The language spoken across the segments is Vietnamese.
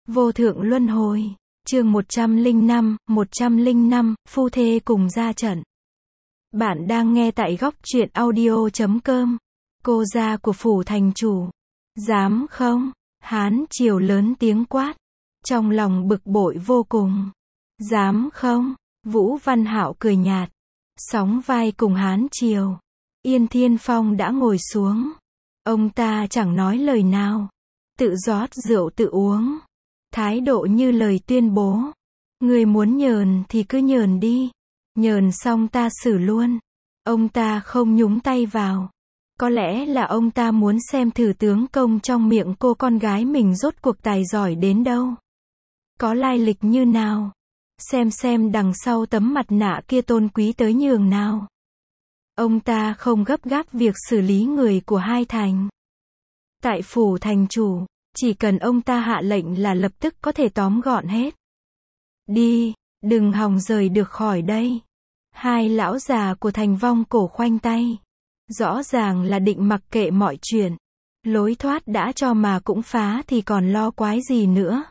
Vô thượng luân hồi. Chương 105, phu thê cùng ra trận. Bạn đang nghe tại góc truyện audio.com. Cô gia của phủ thành chủ. Dám không? Hán Triều lớn tiếng quát. Trong lòng bực bội vô cùng. Dám không? Vũ Văn Hạo cười nhạt. Sóng vai cùng Hán Triều. Yên Thiên Phong đã ngồi xuống. Ông ta chẳng nói lời nào. Tự rót rượu tự uống. Thái độ như lời tuyên bố. Người muốn nhờn thì cứ nhờn đi. Nhờn xong ta xử luôn. Ông ta không nhúng tay vào. Có lẽ là ông ta muốn xem thử tướng công trong miệng cô con gái mình rốt cuộc tài giỏi đến đâu. Có lai lịch như nào. Xem đằng sau tấm mặt nạ kia tôn quý tới nhường nào. Ông ta không gấp gáp việc xử lý người của hai thành. Tại phủ thành chủ, chỉ cần ông ta hạ lệnh là lập tức có thể tóm gọn hết. Đi, đừng hòng rời được khỏi đây. Hai lão già của thành Vong Cổ khoanh tay. Rõ ràng là định mặc kệ mọi chuyện. Lối thoát đã cho mà cũng phá thì còn lo quái gì nữa.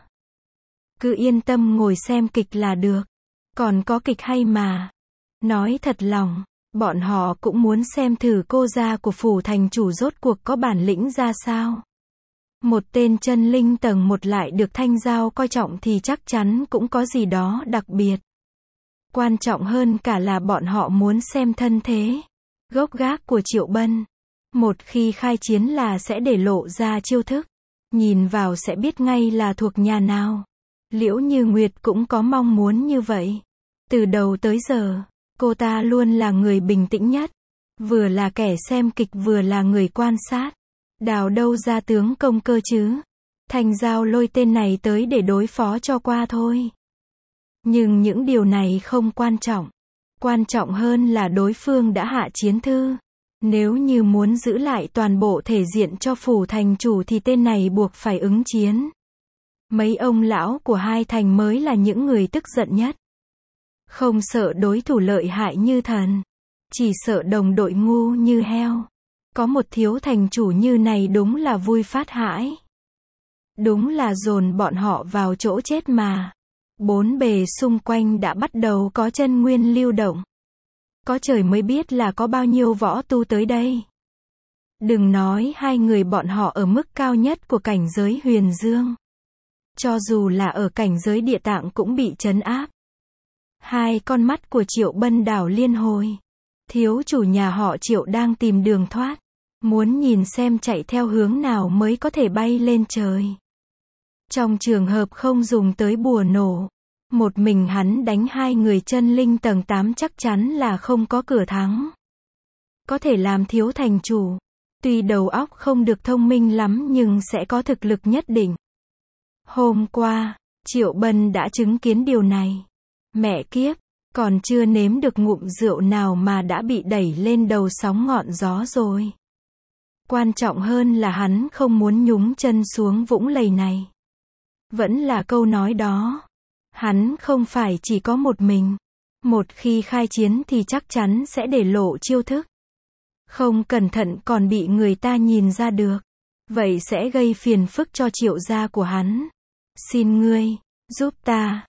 Cứ yên tâm ngồi xem kịch là được. Còn có kịch hay mà. Nói thật lòng, bọn họ cũng muốn xem thử cô gia của phủ thành chủ rốt cuộc có bản lĩnh ra sao. Một tên chân linh tầng 1 lại được Thanh Giao coi trọng thì chắc chắn cũng có gì đó đặc biệt. Quan trọng hơn cả là bọn họ muốn xem thân thế, gốc gác của Triệu Bân. Một khi khai chiến là sẽ để lộ ra chiêu thức. Nhìn vào sẽ biết ngay là thuộc nhà nào. Liễu Như Nguyệt cũng có mong muốn như vậy. Từ đầu tới giờ, cô ta luôn là người bình tĩnh nhất. Vừa là kẻ xem kịch vừa là người quan sát. Đào đâu ra tướng công cơ chứ. Thành Giao lôi tên này tới để đối phó cho qua thôi. Nhưng những điều này không quan trọng. Quan trọng hơn là đối phương đã hạ chiến thư. Nếu như muốn giữ lại toàn bộ thể diện cho phủ thành chủ thì tên này buộc phải ứng chiến. Mấy ông lão của hai thành mới là những người tức giận nhất. Không sợ đối thủ lợi hại như thần. Chỉ sợ đồng đội ngu như heo. Có một thiếu thành chủ như này đúng là vui phát hãi. Đúng là dồn bọn họ vào chỗ chết mà. Bốn bề xung quanh đã bắt đầu có chân nguyên lưu động. Có trời mới biết là có bao nhiêu võ tu tới đây. Đừng nói hai người bọn họ ở mức cao nhất của cảnh giới huyền dương. Cho dù là ở cảnh giới địa tạng cũng bị trấn áp. Hai con mắt của Triệu Bân đảo liên hồi. Thiếu chủ nhà họ Triệu đang tìm đường thoát. Muốn nhìn xem chạy theo hướng nào mới có thể bay lên trời. Trong trường hợp không dùng tới bùa nổ. Một mình hắn đánh hai người chân linh tầng 8 chắc chắn là không có cửa thắng. Có thể làm thiếu thành chủ. Tuy đầu óc không được thông minh lắm nhưng sẽ có thực lực nhất định. Hôm qua, Triệu Bân đã chứng kiến điều này. Mẹ kiếp, còn chưa nếm được ngụm rượu nào mà đã bị đẩy lên đầu sóng ngọn gió rồi. Quan trọng hơn là hắn không muốn nhúng chân xuống vũng lầy này. Vẫn là câu nói đó. Hắn không phải chỉ có một mình. Một khi khai chiến thì chắc chắn sẽ để lộ chiêu thức. Không cẩn thận còn bị người ta nhìn ra được. Vậy sẽ gây phiền phức cho Triệu gia của hắn. Xin ngươi, giúp ta,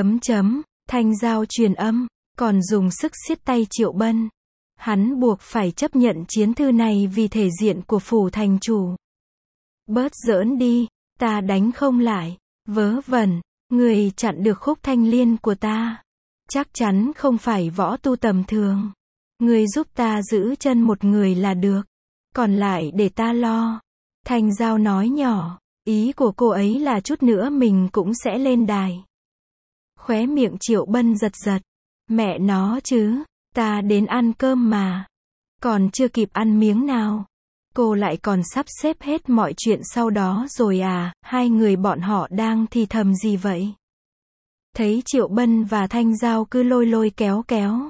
Thanh Giao truyền âm, còn dùng sức siết tay Triệu Bân. Hắn buộc phải chấp nhận chiến thư này vì thể diện của phủ thành chủ. Bớt giỡn đi, ta đánh không lại. Vớ vẩn, người chặn được khúc thanh liên của ta. Chắc chắn không phải võ tu tầm thường. Người giúp ta giữ chân một người là được. Còn lại để ta lo. Thanh Giao nói nhỏ. Ý của cô ấy là chút nữa mình cũng sẽ lên đài. Khóe miệng Triệu Bân giật giật. Mẹ nó chứ. Ta đến ăn cơm mà. Còn chưa kịp ăn miếng nào. Cô lại còn sắp xếp hết mọi chuyện sau đó rồi à. Hai người bọn họ đang thì thầm gì vậy? Thấy Triệu Bân và Thanh Giao cứ lôi kéo.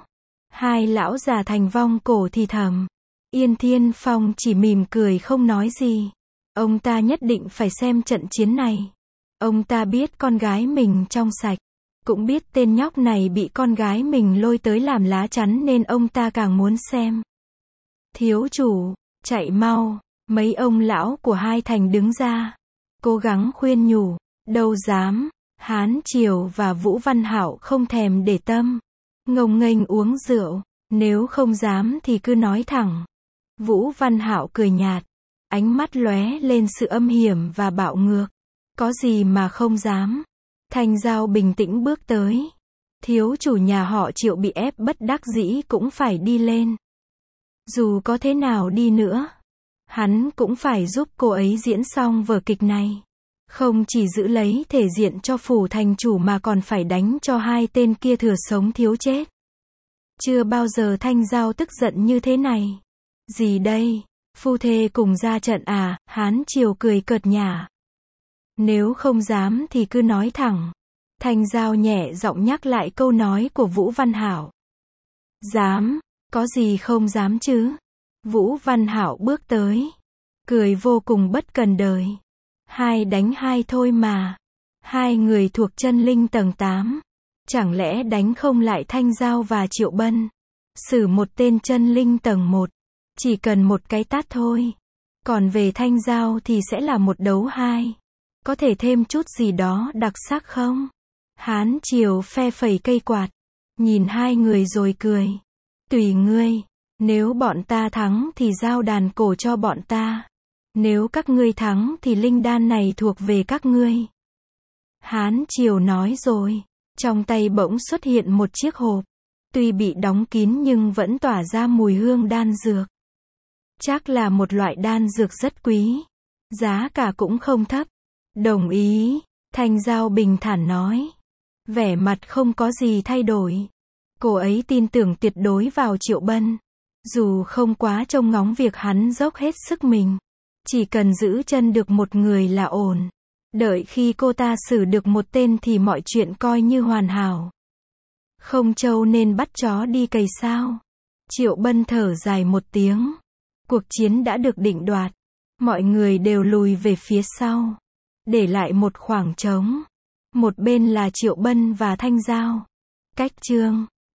Hai lão già thành Vong Cổ thì thầm. Yên Thiên Phong chỉ mỉm cười không nói gì. Ông ta nhất định phải xem trận chiến này. Ông ta biết con gái mình trong sạch. Cũng biết tên nhóc này bị con gái mình lôi tới làm lá chắn nên ông ta càng muốn xem. Thiếu chủ, chạy mau. Mấy ông lão của hai thành đứng ra. Cố gắng khuyên nhủ. Đâu dám, Hán Triều và Vũ Văn Hạo không thèm để tâm. Ngông nghênh uống rượu, nếu không dám thì cứ nói thẳng. Vũ Văn Hạo cười nhạt, ánh mắt lóe lên sự âm hiểm và bạo ngược. Có gì mà không dám. Thanh Giao bình tĩnh bước tới. Thiếu chủ nhà họ Triệu bị ép bất đắc dĩ cũng phải đi lên. Dù có thế nào đi nữa, hắn cũng phải giúp cô ấy diễn xong vở kịch này. Không chỉ giữ lấy thể diện cho phủ thành chủ mà còn phải đánh cho hai tên kia thừa sống thiếu chết. Chưa bao giờ Thanh Giao tức giận như thế này. Gì đây? Phu thê cùng ra trận à? Hán Triều cười cợt nhả. Nếu không dám thì cứ nói thẳng. Thanh Giao nhẹ giọng nhắc lại câu nói của Vũ Văn Hạo. Dám, có gì không dám chứ? Vũ Văn Hạo bước tới, cười vô cùng bất cần đời. Hai đánh hai thôi mà. Hai người thuộc chân linh tầng 8. Chẳng lẽ đánh không lại Thanh Giao và Triệu Bân? Xử một tên chân linh tầng 1. Chỉ cần một cái tát thôi. Còn về Thanh Giao thì sẽ là một đấu 2. Có thể thêm chút gì đó đặc sắc không? Hán Triều phe phẩy cây quạt. Nhìn hai người rồi cười. Tùy ngươi. Nếu bọn ta thắng thì giao đàn cổ cho bọn ta. Nếu các ngươi thắng thì linh đan này thuộc về các ngươi. Hán Triều nói rồi. Trong tay bỗng xuất hiện một chiếc hộp. Tuy bị đóng kín nhưng vẫn tỏa ra mùi hương đan dược. Chắc là một loại đan dược rất quý. Giá cả cũng không thấp. Đồng ý. Thanh Giao bình thản nói. Vẻ mặt không có gì thay đổi. Cô ấy tin tưởng tuyệt đối vào Triệu Bân. Dù không quá trông ngóng việc hắn dốc hết sức mình. Chỉ cần giữ chân được một người là ổn. Đợi khi cô ta xử được một tên thì mọi chuyện coi như hoàn hảo. Không trâu nên bắt chó đi cày sao? Triệu Bân thở dài một tiếng. Cuộc chiến đã được định đoạt. Mọi người đều lùi về phía sau. Để lại một khoảng trống. Một bên là Triệu Bân và Thanh Giao. Cách chương